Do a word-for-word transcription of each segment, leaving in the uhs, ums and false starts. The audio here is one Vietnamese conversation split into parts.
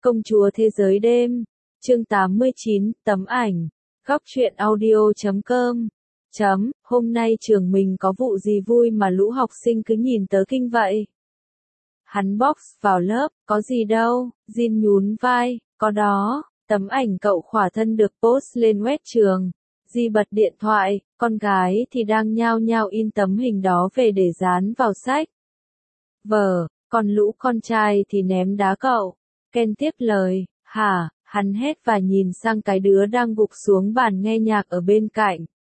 Công chúa thế giới đêm, chương tám mươi chín, tấm ảnh, góc truyện audio chấm com. Chấm, hôm nay trường mình có vụ gì vui mà lũ học sinh cứ nhìn tớ kinh vậy? Hắn box vào lớp, có gì đâu, Jin nhún vai, có đó, tấm ảnh cậu khỏa thân được post lên web trường. Di bật điện thoại, con gái thì đang nhao nhao in tấm hình đó về để dán vào sách vở, còn lũ con trai thì ném đá cậu. Ken tiếp lời, hả, hắn hét và nhìn sang cái đứa đang gục xuống bàn nghe nhạc ở bên cạnh.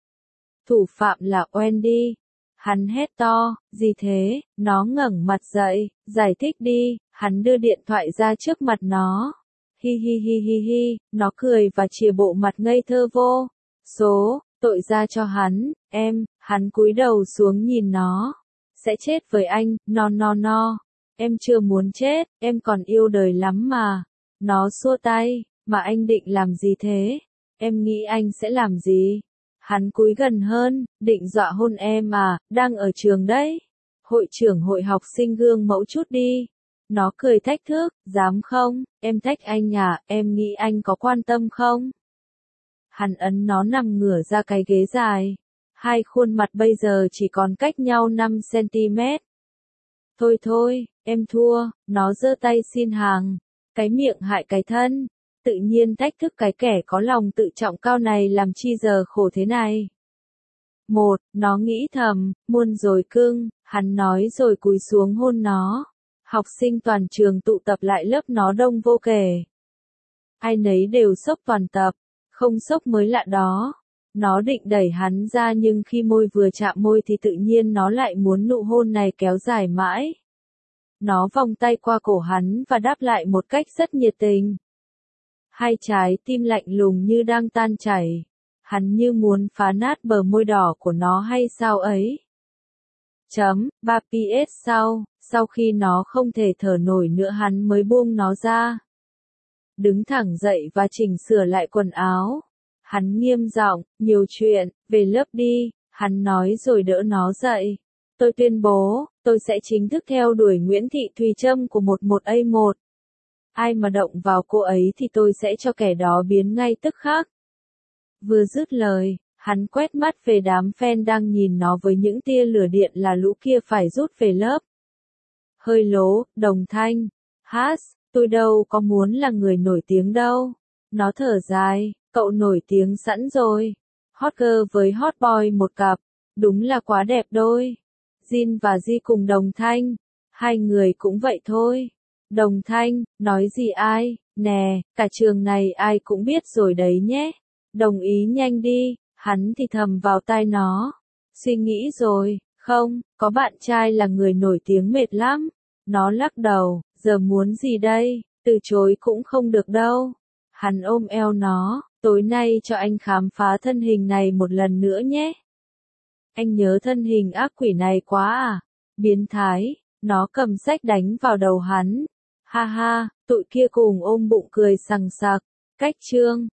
Thủ phạm là Wendy. Hắn hét to, gì thế, nó ngẩng mặt dậy, giải thích đi, hắn đưa điện thoại ra trước mặt nó. Hi hi hi hi hi, nó cười và chìa bộ mặt ngây thơ vô. Số, tội ra cho hắn, em, hắn cúi đầu xuống nhìn nó. Sẽ chết với anh, no no no. Em chưa muốn chết, em còn yêu đời lắm mà. Nó xua tay, mà anh định làm gì thế? Em nghĩ anh sẽ làm gì? Hắn cúi gần hơn, định dọa hôn em à, đang ở trường đấy. Hội trưởng hội học sinh gương mẫu chút đi. Nó cười thách thức, dám không, em thách anh à, em nghĩ anh có quan tâm không? Hắn ấn nó nằm ngửa ra cái ghế dài. Hai khuôn mặt bây giờ chỉ còn cách nhau năm xăng-ti-mét. Thôi thôi, em thua, nó giơ tay xin hàng. Cái miệng hại cái thân. Tự nhiên thách thức cái kẻ có lòng tự trọng cao này làm chi giờ khổ thế này. Một, nó nghĩ thầm, muôn rồi cưng, hắn nói rồi cúi xuống hôn nó. Học sinh toàn trường tụ tập lại lớp nó đông vô kể. Ai nấy đều sốc toàn tập, không sốc mới lạ đó. Nó định đẩy hắn ra nhưng khi môi vừa chạm môi thì tự nhiên nó lại muốn nụ hôn này kéo dài mãi. Nó vòng tay qua cổ hắn và đáp lại một cách rất nhiệt tình. Hai trái tim lạnh lùng như đang tan chảy. Hắn như muốn phá nát bờ môi đỏ của nó hay sao ấy. Chấm, ba pi ét sau, sau khi nó không thể thở nổi nữa hắn mới buông nó ra. Đứng thẳng dậy và chỉnh sửa lại quần áo. Hắn nghiêm giọng, nhiều chuyện, về lớp đi, hắn nói rồi đỡ nó dậy. Tôi tuyên bố, tôi sẽ chính thức theo đuổi Nguyễn Thị Thùy Trâm của một một a một. Ai mà động vào cô ấy thì tôi sẽ cho kẻ đó biến ngay tức khắc. Vừa dứt lời, hắn quét mắt về đám fan đang nhìn nó với những tia lửa điện là lũ kia phải rút về lớp. Hơi lố, Đồng Thanh. Hát, tôi đâu có muốn là người nổi tiếng đâu. Nó thở dài, cậu nổi tiếng sẵn rồi. Hot girl với hot boy một cặp, đúng là quá đẹp đôi. Jin và Di cùng Đồng Thanh, hai người cũng vậy thôi. Đồng Thanh, nói gì ai, nè, cả trường này ai cũng biết rồi đấy nhé. Đồng ý nhanh đi, hắn thì thầm vào tai nó. Suy nghĩ rồi, không, có bạn trai là người nổi tiếng mệt lắm. Nó lắc đầu, giờ muốn gì đây, từ chối cũng không được đâu. Hắn ôm eo nó, tối nay cho anh khám phá thân hình này một lần nữa nhé. Anh nhớ thân hình ác quỷ này quá à, biến thái, nó cầm sách đánh vào đầu hắn. Ha ha, tụi kia cùng ôm bụng cười sằng sặc. Cách chương